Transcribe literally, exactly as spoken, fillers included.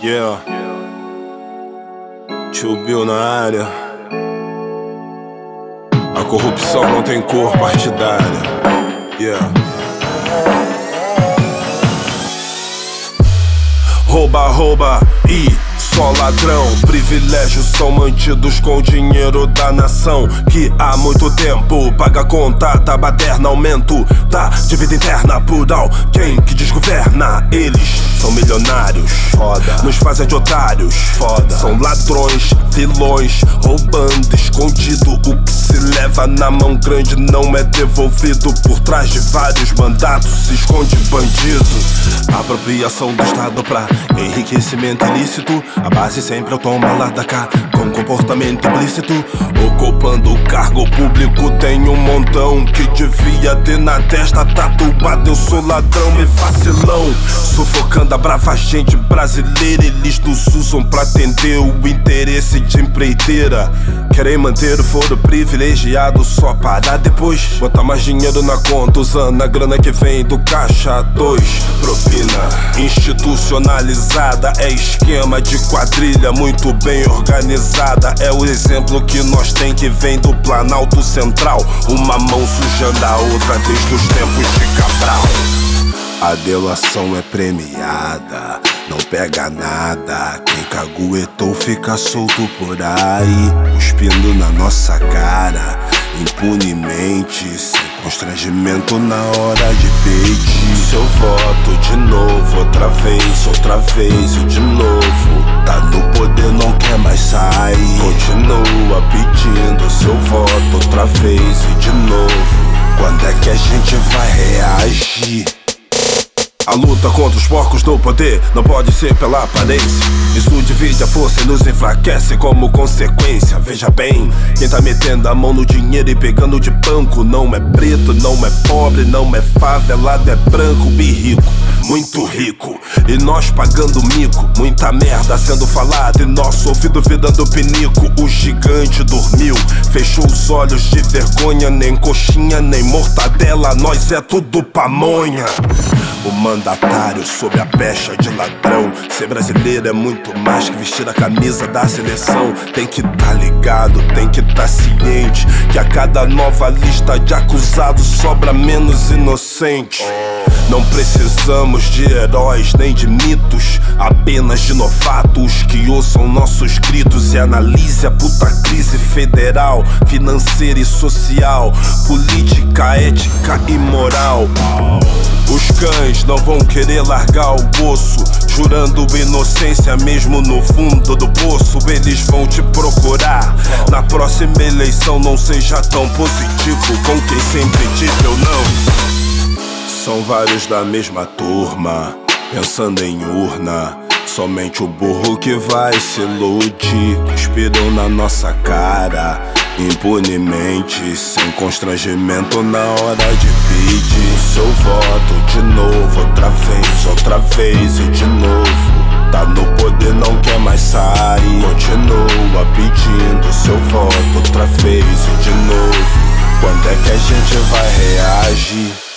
Yeah, Tio Bill na área. A corrupção não tem cor partidária. Yeah. Rouba, rouba e só ladrão. Privilégios são mantidos com o dinheiro da nação, que há muito tempo paga conta da baderna. Aumento da dívida interna por alguém que desgoverna. Eles são milionários, foda, nos fazem de otários, foda. São ladrões, vilões, roubando escondido. O que se leva na mão grande não é devolvido. Por trás de vários mandatos se esconde bandido. Apropriação do Estado pra enriquecimento ilícito. A base sempre é o toma lá da cá, com comportamento implícito. Ocupando o cargo público tem um montão que devia ter na testa tatuado. Eu sou ladrão e vacilão, sufocando a brava gente brasileira. Eles nos usam pra atender o interesse de empreiteira. Querem manter o foro privilegiado só para depois botar mais dinheiro na conta, usando a grana que vem do caixa dois. Propina institucionalizada é esquema de quadrilha muito bem organizada. É o exemplo que nós tem que vem do Planalto Central. Uma mão sujando a outra desde os tempos de Cabral. A delação é premiada, não pega nada. Quem caguetou fica solto por aí, cuspindo na nossa cara, impunemente, sem constrangimento na hora de pedir seu voto de novo, outra vez, outra vez e de novo. Tá no poder, não quer mais sair, continua pedindo seu voto outra vez e de novo. Quando é que a gente vai reagir? A luta contra os porcos do poder não pode ser pela aparência. Isso divide a força e nos enfraquece como consequência. Veja bem, quem tá metendo a mão no dinheiro e pegando de banco não é preto, não é pobre, não é favelado, é branco e rico, muito rico. E nós pagando mico, muita merda sendo falada e nosso ouvido virando pinico. O gigante dormiu, fechou os olhos de vergonha. Nem coxinha, nem mortadela, nós é tudo pamonha. O mandatário sob a pecha de ladrão. Ser brasileiro é muito mais que vestir a camisa da seleção. Tem que tá ligado, tem que tá ciente que a cada nova lista de acusados sobra menos inocente. Não precisamos de heróis nem de mitos, apenas de novatos que ouçam nossos gritos e analise a puta crise federal, financeira e social, política, ética e moral. Os cães não vão querer largar o osso, jurando inocência mesmo no fundo do poço. Eles vão te procurar na próxima eleição. Não seja tão positivo com quem sempre diz eu não. São vários da mesma turma, pensando em urna. Somente o burro que vai se iludir. Cuspiram na nossa cara, impunemente, sem constrangimento na hora de pedir seu voto de novo, outra vez, outra vez e de novo. Tá no poder, não quer mais sair, continua pedindo seu voto outra vez e de novo. Quando é que a gente vai reagir?